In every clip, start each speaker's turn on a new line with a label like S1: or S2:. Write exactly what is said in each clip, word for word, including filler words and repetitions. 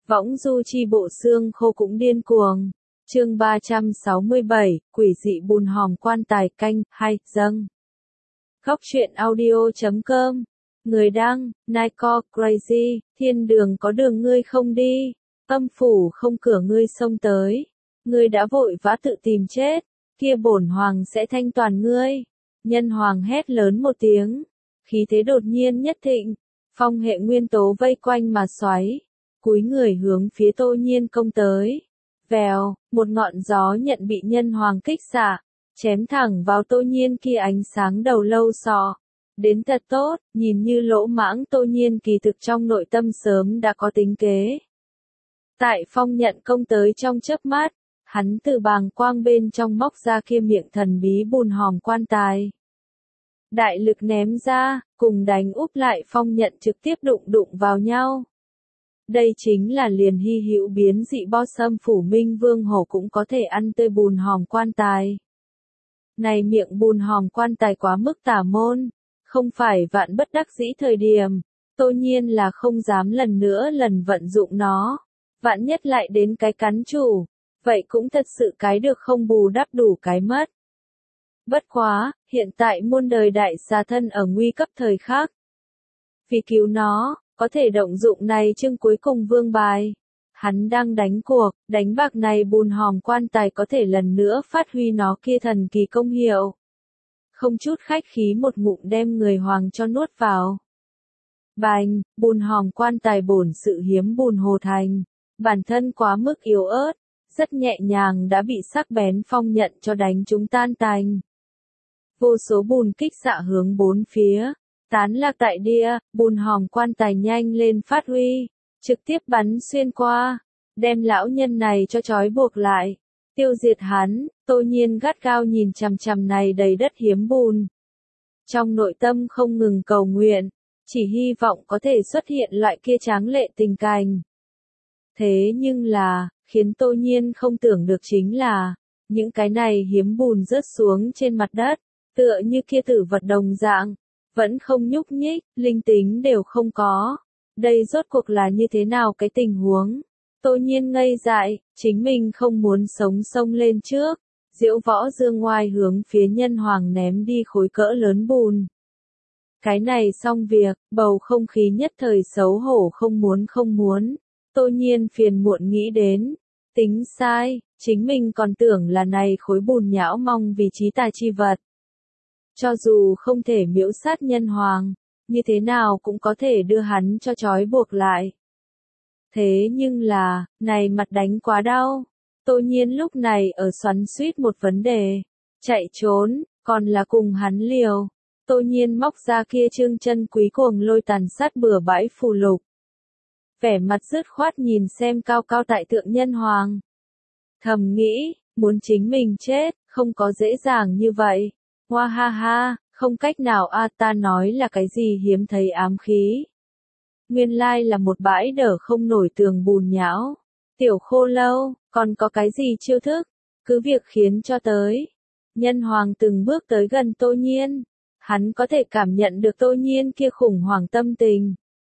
S1: Võng du chi bộ xương khô cũng điên cuồng. Chương ba trăm sáu mươi bảy, quỷ dị bùn hòm quan tài canh, hai, dâng. Góc truyện audio chấm com. Người đăng, Nico Crazy, thiên đường có đường ngươi không đi, âm phủ không cửa ngươi xông tới. Ngươi đã vội vã tự tìm chết, kia bổn hoàng sẽ thanh toàn ngươi. Nhân hoàng hét lớn một tiếng, khí thế đột nhiên nhất thịnh, phong hệ nguyên tố vây quanh mà xoáy, cúi người hướng phía Tô Nhiên công tới. Vèo, một ngọn gió nhận bị nhân hoàng kích xạ, chém thẳng vào Tô Nhiên kia ánh sáng đầu lâu sọ. Đến thật tốt, nhìn như lỗ mãng Tô Nhiên kỳ thực trong nội tâm sớm đã có tính kế. Tại phong nhận công tới trong chớp mắt, hắn từ bàng quang bên trong móc ra kia miệng thần bí bùn hòm quan tài. Đại lực ném ra, cùng đánh úp lại phong nhận trực tiếp đụng đụng vào nhau. Đây chính là liền hy hữu biến dị bo sâm phủ minh vương hổ cũng có thể ăn tươi bùn hòm quan tài. Này miệng bùn hòm quan tài quá mức tà môn, không phải vạn bất đắc dĩ thời điểm, Tô Nhiên là không dám lần nữa lần vận dụng nó. Vạn nhất lại đến cái cắn chủ, vậy cũng thật sự cái được không bù đắp đủ cái mất. Bất quá, hiện tại muôn đời đại xà thân ở nguy cấp thời khắc. Vì cứu nó, có thể động dụng này chương cuối cùng vương bài. Hắn đang đánh cuộc, đánh bạc này bùn hòm quan tài có thể lần nữa phát huy nó kia thần kỳ công hiệu. Không chút khách khí một ngụm đem người hoàng cho nuốt vào. Bành, bùn hòm quan tài bổn sự hiếm bùn hồ thành, bản thân quá mức yếu ớt, rất nhẹ nhàng đã bị sắc bén phong nhận cho đánh chúng tan tành. Vô số bùn kích xạ hướng bốn phía, tán lạc tại địa, bùn hòm quan tài nhanh lên phát huy, trực tiếp bắn xuyên qua, đem lão nhân này cho trói buộc lại, tiêu diệt hắn. Tô Nhiên gắt gao nhìn chằm chằm này đầy đất hiếm bùn. Trong nội tâm không ngừng cầu nguyện, chỉ hy vọng có thể xuất hiện loại kia tráng lệ tình cảnh. Thế nhưng là, khiến Tô Nhiên không tưởng được chính là, những cái này hiếm bùn rớt xuống trên mặt đất, tựa như kia tử vật đồng dạng, vẫn không nhúc nhích, linh tính đều không có. Đây rốt cuộc là như thế nào cái tình huống? Tô Nhiên ngây dại, chính mình không muốn sống sông lên trước, diễu võ dương ngoai hướng phía nhân hoàng ném đi khối cỡ lớn bùn. Cái này xong việc, bầu không khí nhất thời xấu hổ không muốn không muốn. Tô Nhiên phiền muộn nghĩ đến, tính sai, chính mình còn tưởng là này khối bùn nhão mong vì trí tài chi vật. Cho dù không thể miễu sát nhân hoàng, như thế nào cũng có thể đưa hắn cho trói buộc lại. Thế nhưng là, này mặt đánh quá đau. Tô Nhiên lúc này ở xoắn xuýt một vấn đề, chạy trốn, còn là cùng hắn liều. Tô Nhiên móc ra kia trương chân quý cuồng lôi tàn sát bừa bãi phù lục. Vẻ mặt dứt khoát nhìn xem cao cao tại thượng nhân hoàng. Thầm nghĩ, muốn chính mình chết, không có dễ dàng như vậy. Hoa ha ha, không cách nào a ta nói là cái gì hiếm thấy ám khí. Nguyên lai là một bãi đỡ không nổi tường bùn nhão. Tiểu khô lâu, còn có cái gì chiêu thức? Cứ việc khiến cho tới. Nhân hoàng từng bước tới gần Tô Nhiên. Hắn có thể cảm nhận được Tô Nhiên kia khủng hoảng tâm tình.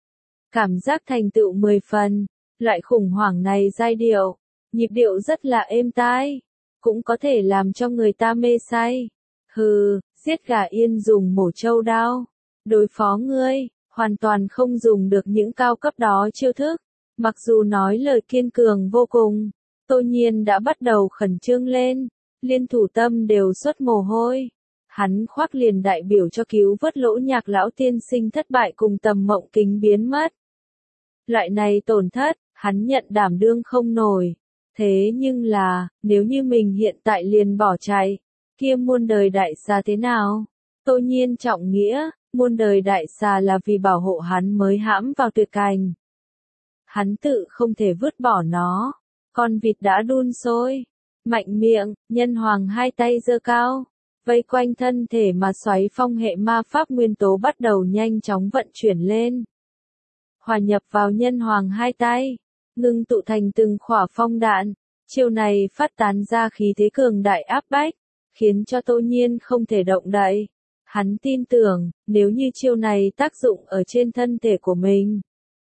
S1: Cảm giác thành tựu mười phần. Loại khủng hoảng này giai điệu, nhịp điệu rất là êm tai. Cũng có thể làm cho người ta mê say. Hừ, giết gà yên dùng mổ trâu đao. Đối phó ngươi, hoàn toàn không dùng được những cao cấp đó chiêu thức. Mặc dù nói lời kiên cường vô cùng, Tô Nhiên đã bắt đầu khẩn trương lên, liên thủ tâm đều xuất mồ hôi. Hắn khoác liền đại biểu cho cứu vớt lỗ nhạc lão tiên sinh thất bại cùng tầm mộng kính biến mất. Loại này tổn thất, hắn nhận đảm đương không nổi. Thế nhưng là, nếu như mình hiện tại liền bỏ chạy, kia muôn đời đại xà thế nào? Tô Nhiên trọng nghĩa, muôn đời đại xà là vì bảo hộ hắn mới hãm vào tuyệt cảnh. Hắn tự không thể vứt bỏ nó. Con vịt đã đun sôi. Mạnh miệng, nhân hoàng hai tay giơ cao. Vây quanh thân thể mà xoáy phong hệ ma pháp nguyên tố bắt đầu nhanh chóng vận chuyển lên. Hòa nhập vào nhân hoàng hai tay. Ngưng tụ thành từng khỏa phong đạn. Chiều này phát tán ra khí thế cường đại áp bách. Khiến cho Tô Nhiên không thể động đậy. Hắn tin tưởng, nếu như chiêu này tác dụng ở trên thân thể của mình.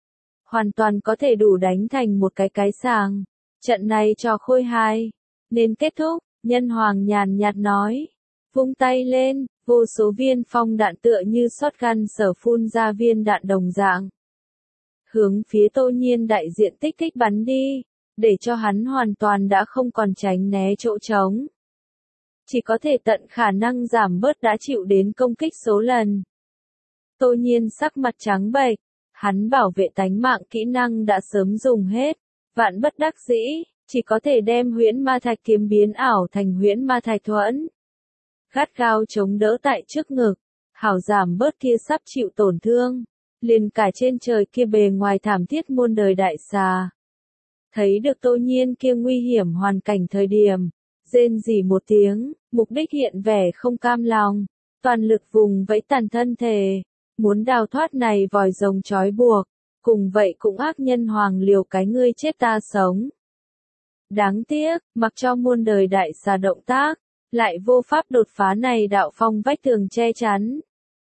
S1: hoàn toàn có thể đủ đánh thành một cái cái sàng. Trận này trò khôi hài nên kết thúc, Nhân Hoàng nhàn nhạt nói, vung tay lên, vô số viên phong đạn tựa như shotgun sở phun ra viên đạn đồng dạng. Hướng phía Tô Nhiên đại diện tích tích bắn đi, để cho hắn hoàn toàn đã không còn tránh né chỗ trống. Chỉ có thể tận khả năng giảm bớt đã chịu đến công kích số lần. Tô Nhiên sắc mặt trắng bệch, hắn bảo vệ tánh mạng kỹ năng đã sớm dùng hết, vạn bất đắc dĩ, chỉ có thể đem huyễn ma thạch kiếm biến ảo thành huyễn ma thạch thuẫn. Gắt gao chống đỡ tại trước ngực, hảo giảm bớt kia sắp chịu tổn thương, liền cả trên trời kia bề ngoài thảm thiết muôn đời đại xà. Thấy được Tô Nhiên kia nguy hiểm hoàn cảnh thời điểm, rên rỉ một tiếng, mục đích hiện vẻ không cam lòng, toàn lực vùng vẫy tàn thân thể, muốn đào thoát này vòi rồng trói buộc, cùng vậy cũng ác Nhân Hoàng liều cái ngươi chết ta sống. Đáng tiếc, mặc cho muôn đời đại xà động tác, lại vô pháp đột phá này đạo phong vách tường che chắn.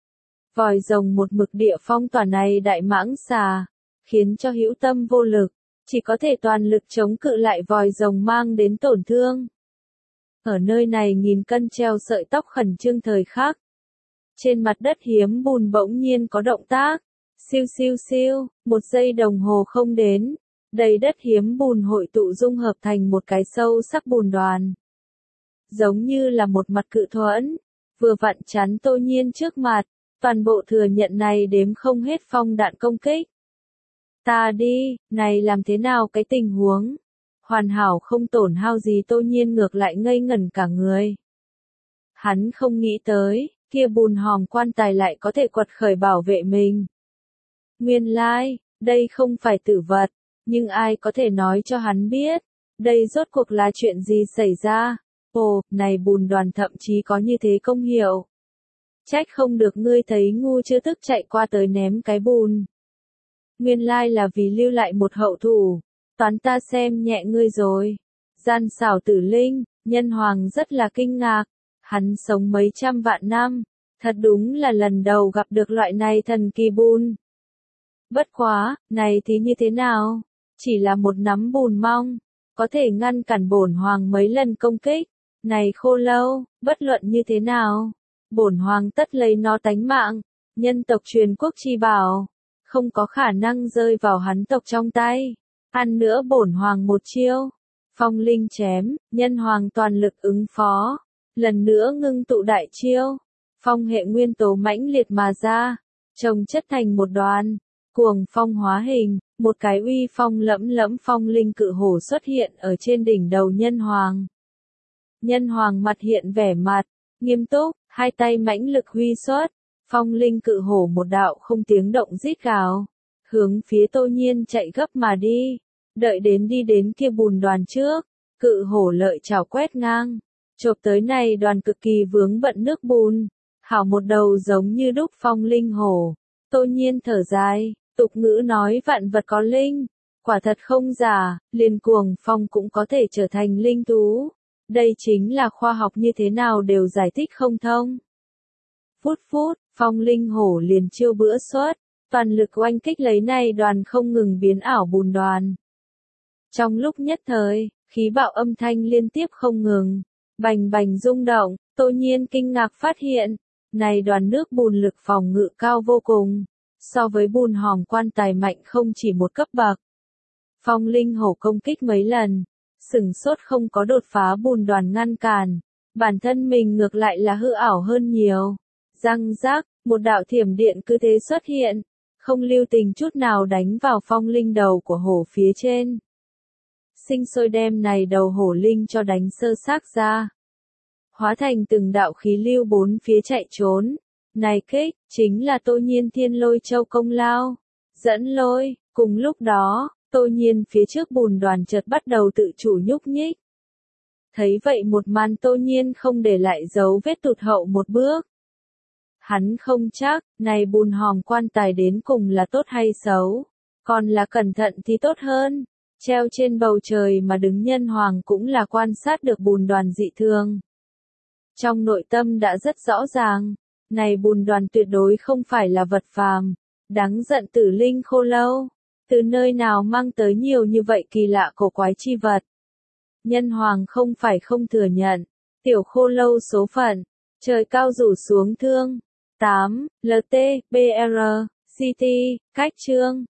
S1: Vòi rồng một mực địa phong tỏa này đại mãng xà, khiến cho hữu tâm vô lực, chỉ có thể toàn lực chống cự lại vòi rồng mang đến tổn thương. Ở nơi này nghìn cân treo sợi tóc khẩn trương thời khắc. Trên mặt đất hiếm bùn bỗng nhiên có động tác, siêu siêu siêu, một giây đồng hồ không đến, đầy đất hiếm bùn hội tụ dung hợp thành một cái sâu sắc bùn đoàn. Giống như là một mặt cự thuẫn, vừa vặn chắn Tô Nhiên trước mặt, toàn bộ thừa nhận này đếm không hết phong đạn công kích. Ta đi, này làm thế nào cái tình huống? Hoàn hảo không tổn hao gì Tô Nhiên ngược lại ngây ngẩn cả người. Hắn không nghĩ tới, kia bùn hòm quan tài lại có thể quật khởi bảo vệ mình. Nguyên lai, đây không phải tử vật, nhưng ai có thể nói cho hắn biết, đây rốt cuộc là chuyện gì xảy ra? Ồ, này bùn đoàn thậm chí có như thế công hiệu. Trách không được ngươi thấy ngu chưa tức chạy qua tới ném cái bùn. Nguyên lai là vì lưu lại một hậu thủ, toán ta xem nhẹ ngươi rồi. Gian xảo tử linh, Nhân Hoàng rất là kinh ngạc, hắn sống mấy trăm vạn năm, thật đúng là lần đầu gặp được loại này thần kỳ bùn. Bất quá, này thì như thế nào? Chỉ là một nắm bùn mong, có thể ngăn cản bổn hoàng mấy lần công kích. Này khô lâu, bất luận như thế nào, bổn hoàng tất lấy nó tánh mạng, nhân tộc truyền quốc chi bảo, không có khả năng rơi vào hắn tộc trong tay. Ăn nữa bổn hoàng một chiêu, phong linh chém, Nhân Hoàng toàn lực ứng phó, lần nữa ngưng tụ đại chiêu, phong hệ nguyên tố mãnh liệt mà ra, chồng chất thành một đoàn, cuồng phong hóa hình, một cái uy phong lẫm lẫm phong linh cự hổ xuất hiện ở trên đỉnh đầu Nhân Hoàng. Nhân Hoàng mặt hiện vẻ mặt, nghiêm túc, hai tay mãnh lực huy xuất, phong linh cự hổ một đạo không tiếng động rít gào, hướng phía Tô Nhiên chạy gấp mà đi, đợi đến đi đến kia bùn đoàn trước, cự hổ lợi chảo quét ngang, chộp tới này đoàn cực kỳ vướng bận nước bùn, hảo một đầu giống như đúc phong linh hổ. Tô Nhiên thở dài, tục ngữ nói vạn vật có linh, quả thật không giả, liền cuồng phong cũng có thể trở thành linh thú. Đây chính là khoa học như thế nào đều giải thích không thông. Phút phút, phong linh hổ liền chiêu bữa xuất, toàn lực oanh kích lấy này đoàn không ngừng biến ảo bùn đoàn. Trong lúc nhất thời, khí bạo âm thanh liên tiếp không ngừng, bành bành rung động, Tô Nhiên kinh ngạc phát hiện, này đoàn nước bùn lực phòng ngự cao vô cùng, so với bùn hòm quan tài mạnh không chỉ một cấp bậc. Phong linh hổ công kích mấy lần, sửng sốt không có đột phá bùn đoàn ngăn cản, bản thân mình ngược lại là hư ảo hơn nhiều. Răng rác, một đạo thiểm điện cứ thế xuất hiện, không lưu tình chút nào đánh vào phong linh đầu của hổ phía trên. Sinh sôi đem này đầu hổ linh cho đánh sơ xác ra. Hóa thành từng đạo khí lưu bốn phía chạy trốn. Này kích, chính là Tô Nhiên Thiên Lôi Châu công lao. Dẫn lôi, cùng lúc đó, Tô Nhiên phía trước bùn đoàn chợt bắt đầu tự chủ nhúc nhích. Thấy vậy một màn Tô Nhiên không để lại dấu vết tụt hậu một bước. Hắn không chắc, này bùn hòm quan tài đến cùng là tốt hay xấu, còn là cẩn thận thì tốt hơn. Treo trên bầu trời mà đứng Nhân Hoàng cũng là quan sát được bùn đoàn dị thường. Trong nội tâm đã rất rõ ràng, này bùn đoàn tuyệt đối không phải là vật phàm, đáng giận tử linh khô lâu. Từ nơi nào mang tới nhiều như vậy kỳ lạ cổ quái chi vật? Nhân hoàng không phải không thừa nhận. Tiểu khô lâu số phận. Trời cao rủ xuống thương. tám. lờ tê, bê rờ, xê tê, cách chương.